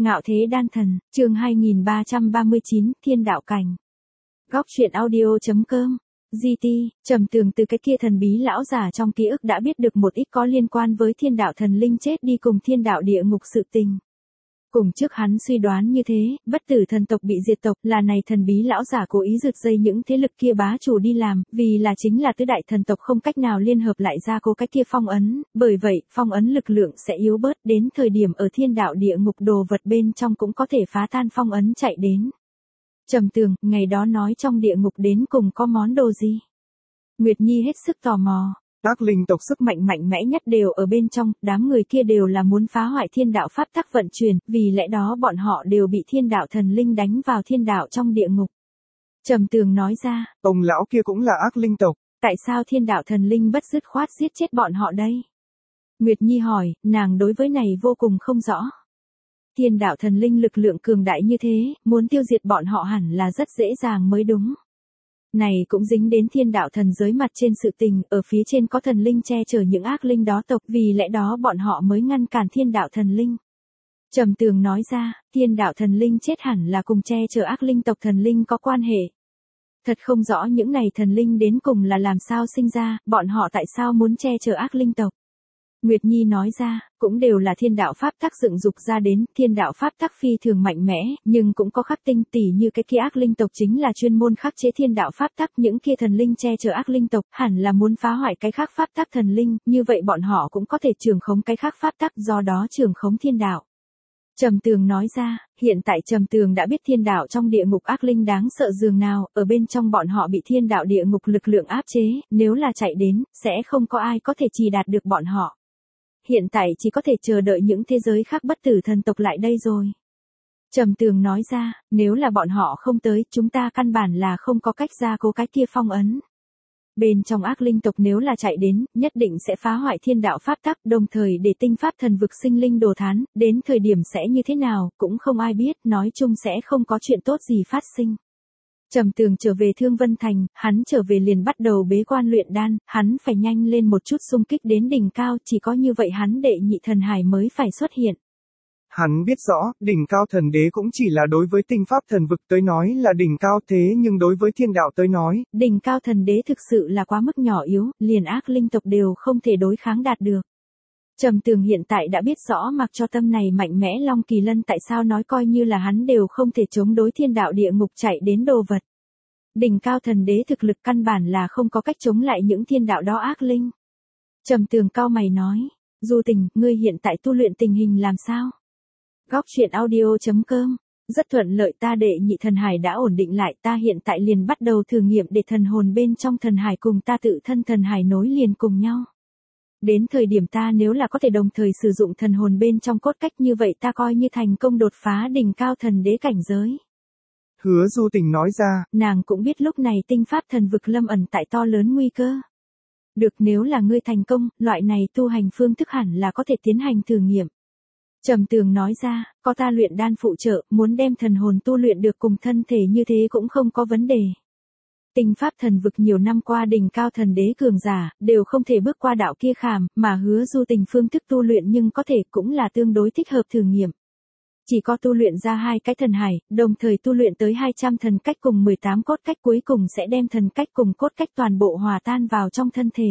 Ngạo thế đan thần, chương 2339, Thiên đạo cảnh. Góc truyện audio.com. GT, Trầm Tường từ cái kia thần bí lão già trong ký ức đã biết được một ít có liên quan với thiên đạo thần linh chết đi cùng thiên đạo địa ngục sự tình. Cùng trước hắn suy đoán như thế, bất tử thần tộc bị diệt tộc là này thần bí lão giả cố ý rực dây những thế lực kia bá chủ đi làm, vì là chính là tứ đại thần tộc không cách nào liên hợp lại ra cố cái kia phong ấn, bởi vậy, phong ấn lực lượng sẽ yếu bớt đến thời điểm ở thiên đạo địa ngục đồ vật bên trong cũng có thể phá tan phong ấn chạy đến. Trầm Tường, ngày đó nói trong địa ngục đến cùng có món đồ gì? Nguyệt Nhi hết sức tò mò. Ác linh tộc sức mạnh mạnh mẽ nhất đều ở bên trong, đám người kia đều là muốn phá hoại thiên đạo pháp tắc vận chuyển, vì lẽ đó bọn họ đều bị thiên đạo thần linh đánh vào thiên đạo trong địa ngục. Trầm Tường nói ra, ông lão kia cũng là ác linh tộc. Tại sao thiên đạo thần linh bất dứt khoát giết chết bọn họ đây? Nguyệt Nhi hỏi, nàng đối với này vô cùng không rõ. Thiên đạo thần linh lực lượng cường đại như thế, muốn tiêu diệt bọn họ hẳn là rất dễ dàng mới đúng. Này cũng dính đến thiên đạo thần giới mặt trên sự tình, ở phía trên có thần linh che chở những ác linh đó tộc, vì lẽ đó bọn họ mới ngăn cản thiên đạo thần linh. Trầm Tường nói ra, thiên đạo thần linh chết hẳn là cùng che chở ác linh tộc thần linh có quan hệ. Thật không rõ những này thần linh đến cùng là làm sao sinh ra, bọn họ tại sao muốn che chở ác linh tộc. Nguyệt Nhi nói ra, cũng đều là thiên đạo pháp tắc dựng dục ra đến, thiên đạo pháp tắc phi thường mạnh mẽ, nhưng cũng có khắc tinh tỉ như cái kia ác linh tộc chính là chuyên môn khắc chế thiên đạo pháp tắc, những kia thần linh che chở ác linh tộc, hẳn là muốn phá hoại cái khác pháp tắc thần linh, như vậy bọn họ cũng có thể trường khống cái khác pháp tắc, do đó trường khống thiên đạo. Trầm Tường nói ra, hiện tại Trầm Tường đã biết thiên đạo trong địa ngục ác linh đáng sợ dường nào, ở bên trong bọn họ bị thiên đạo địa ngục lực lượng áp chế, nếu là chạy đến, sẽ không có ai có thể trì đạt được bọn họ. Hiện tại chỉ có thể chờ đợi những thế giới khác bất tử thần tộc lại đây rồi. Trầm Tường nói ra, nếu là bọn họ không tới, chúng ta căn bản là không có cách ra cố cái kia phong ấn. Bên trong ác linh tộc nếu là chạy đến, nhất định sẽ phá hoại thiên đạo pháp tắc, đồng thời để tinh pháp thần vực sinh linh đồ thán, đến thời điểm sẽ như thế nào, cũng không ai biết, nói chung sẽ không có chuyện tốt gì phát sinh. Trầm Tường trở về Thương Vân Thành, hắn trở về liền bắt đầu bế quan luyện đan, hắn phải nhanh lên một chút xung kích đến đỉnh cao, chỉ có như vậy hắn đệ nhị thần hải mới phải xuất hiện. Hắn biết rõ, đỉnh cao thần đế cũng chỉ là đối với tinh pháp thần vực tới nói là đỉnh cao thế nhưng đối với thiên đạo tới nói, đỉnh cao thần đế thực sự là quá mức nhỏ yếu, liền ác linh tộc đều không thể đối kháng đạt được. Trầm Tường hiện tại đã biết rõ mặc cho tâm này mạnh mẽ Long Kỳ Lân tại sao nói coi như là hắn đều không thể chống đối thiên đạo địa ngục chạy đến đồ vật. Đỉnh cao thần đế thực lực căn bản là không có cách chống lại những thiên đạo đó ác linh. Trầm Tường cau mày nói, Du Tình, ngươi hiện tại tu luyện tình hình làm sao? Góc truyện audio.com. Rất thuận lợi, ta đệ nhị thần hải đã ổn định lại, ta hiện tại liền bắt đầu thử nghiệm để thần hồn bên trong thần hải cùng ta tự thân thần hải nối liền cùng nhau. Đến thời điểm ta nếu là có thể đồng thời sử dụng thần hồn bên trong cốt cách như vậy ta coi như thành công đột phá đỉnh cao thần đế cảnh giới. Hứa Du Tình nói ra, nàng cũng biết lúc này tinh pháp thần vực lâm ẩn tại to lớn nguy cơ. Được, nếu là ngươi thành công, loại này tu hành phương thức hẳn là có thể tiến hành thử nghiệm. Trầm Tường nói ra, có ta luyện đan phụ trợ, muốn đem thần hồn tu luyện được cùng thân thể như thế cũng không có vấn đề. Tinh pháp thần vực nhiều năm qua đỉnh cao thần đế cường giả, đều không thể bước qua đạo kia khảm, mà Hứa Du Tình phương thức tu luyện nhưng có thể cũng là tương đối thích hợp thử nghiệm. Chỉ có tu luyện ra 2 cái thần hải, đồng thời tu luyện tới 200 thần cách cùng 18 cốt cách cuối cùng sẽ đem thần cách cùng cốt cách toàn bộ hòa tan vào trong thân thể.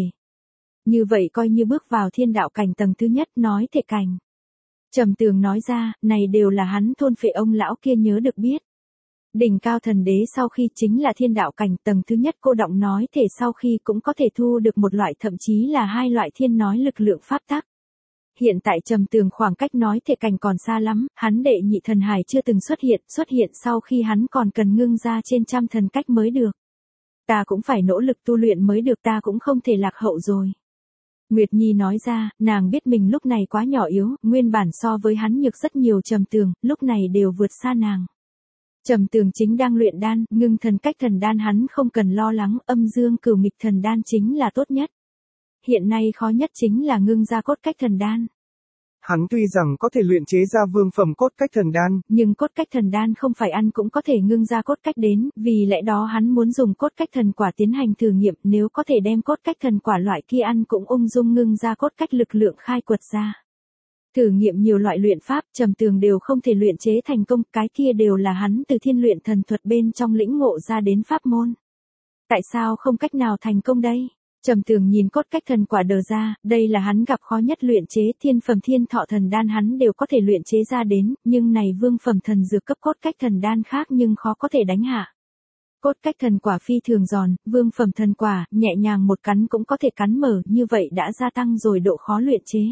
Như vậy coi như bước vào thiên đạo cảnh tầng thứ nhất nói thể cảnh. Trầm Tường nói ra, này đều là hắn thôn phệ ông lão kia nhớ được biết. Đỉnh cao thần đế sau khi chính là thiên đạo cảnh tầng thứ nhất cô động nói thể sau khi cũng có thể thu được một loại thậm chí là 2 loại thiên nói lực lượng pháp tắc. Hiện tại Trầm Tường khoảng cách nói thể cảnh còn xa lắm, hắn đệ nhị thần hải chưa từng xuất hiện sau khi hắn còn cần ngưng ra trên trăm thần cách mới được. Ta cũng phải nỗ lực tu luyện mới được, ta cũng không thể lạc hậu rồi. Nguyệt Nhi nói ra, nàng biết mình lúc này quá nhỏ yếu, nguyên bản so với hắn nhược rất nhiều. Trầm Tường, lúc này đều vượt xa nàng. Trầm Tường chính đang luyện đan, ngưng thần cách thần đan hắn không cần lo lắng, âm dương cửu nghịch thần đan chính là tốt nhất. Hiện nay khó nhất chính là ngưng ra cốt cách thần đan. Hắn tuy rằng có thể luyện chế ra vương phẩm cốt cách thần đan, nhưng cốt cách thần đan không phải ăn cũng có thể ngưng ra cốt cách đến, vì lẽ đó hắn muốn dùng cốt cách thần quả tiến hành thử nghiệm, nếu có thể đem cốt cách thần quả loại kia ăn cũng ung dung ngưng ra cốt cách lực lượng khai quật ra. Thử nghiệm nhiều loại luyện pháp, Trầm Tường đều không thể luyện chế thành công, cái kia đều là hắn từ thiên luyện thần thuật bên trong lĩnh ngộ ra đến pháp môn. Tại sao không cách nào thành công đây? Trầm Tường nhìn cốt cách thần quả đờ ra, đây là hắn gặp khó nhất luyện chế, thiên phẩm thiên thọ thần đan hắn đều có thể luyện chế ra đến, nhưng này vương phẩm thần dược cấp cốt cách thần đan khác nhưng khó có thể đánh hạ. Cốt cách thần quả phi thường giòn, vương phẩm thần quả, nhẹ nhàng một cắn cũng có thể cắn mở, như vậy đã gia tăng rồi độ khó luyện chế.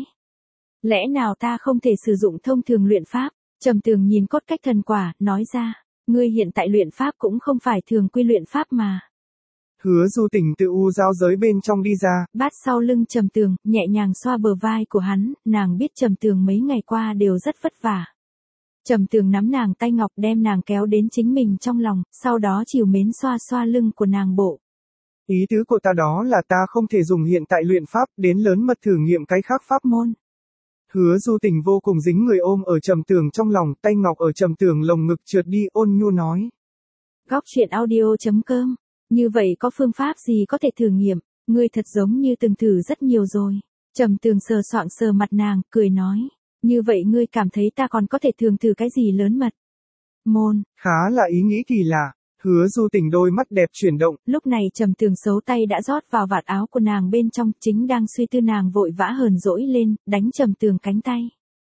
Lẽ nào ta không thể sử dụng thông thường luyện pháp? Trầm Tường nhìn cốt cách thần quả, nói ra, ngươi hiện tại luyện pháp cũng không phải thường quy luyện pháp mà. Hứa Du Tình từ u giao giới bên trong đi ra. Bát sau lưng Trầm Tường, nhẹ nhàng xoa bờ vai của hắn, nàng biết Trầm Tường mấy ngày qua đều rất vất vả. Trầm Tường nắm nàng tay ngọc đem nàng kéo đến chính mình trong lòng, sau đó trìu mến xoa xoa lưng của nàng bộ. Ý tứ của ta đó là ta không thể dùng hiện tại luyện pháp đến lớn mật thử nghiệm cái khác pháp môn. Hứa Du Tình vô cùng dính người ôm ở Trầm Tường trong lòng, tay ngọc ở Trầm Tường lồng ngực trượt đi, ôn nhu nói. Góc truyện audio.com. Như vậy có phương pháp gì có thể thử nghiệm, ngươi thật giống như từng thử rất nhiều rồi. Trầm Tường sờ soạng sờ mặt nàng, cười nói. Như vậy ngươi cảm thấy ta còn có thể thường thử cái gì lớn mật? Môn. Khá là ý nghĩ kỳ lạ. Hứa Du Tình đôi mắt đẹp chuyển động. Lúc này Trầm Tường xấu tay đã rót vào vạt áo của nàng bên trong, chính đang suy tư nàng vội vã hờn dỗi lên, đánh Trầm Tường cánh tay.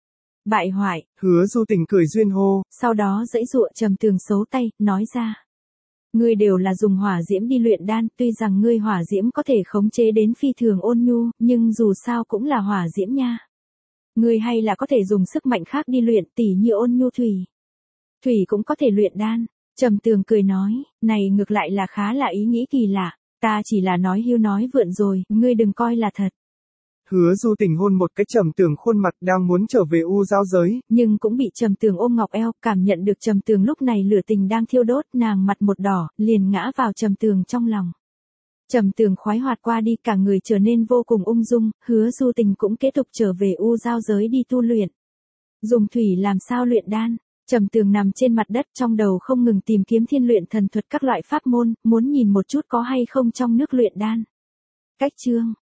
Bại hoại. Hứa Du Tình cười duyên hô. Sau đó giãy giụa Trầm Tường xấu tay, nói ra. Ngươi đều là dùng hỏa diễm đi luyện đan, tuy rằng ngươi hỏa diễm có thể khống chế đến phi thường ôn nhu, nhưng dù sao cũng là hỏa diễm nha. Ngươi hay là có thể dùng sức mạnh khác đi luyện, tỉ như ôn nhu thủy. Thủy cũng có thể luyện đan. Trầm Tường cười nói, này ngược lại là khá là ý nghĩ kỳ lạ, ta chỉ là nói hưu nói vượn rồi, ngươi đừng coi là thật. Hứa Du Tình hôn một cái Trầm Tường khuôn mặt đang muốn trở về u giao giới, nhưng cũng bị Trầm Tường ôm ngọc eo, cảm nhận được Trầm Tường lúc này lửa tình đang thiêu đốt, nàng mặt một đỏ, liền ngã vào Trầm Tường trong lòng. Trầm Tường khoái hoạt qua đi, cả người trở nên vô cùng ung dung, Hứa Du Tình cũng kết tục trở về u giao giới đi tu luyện. Dùng thủy làm sao luyện đan? Trầm Tường nằm trên mặt đất trong đầu không ngừng tìm kiếm thiên luyện thần thuật các loại pháp môn, muốn nhìn một chút có hay không trong nước luyện đan. Cách chương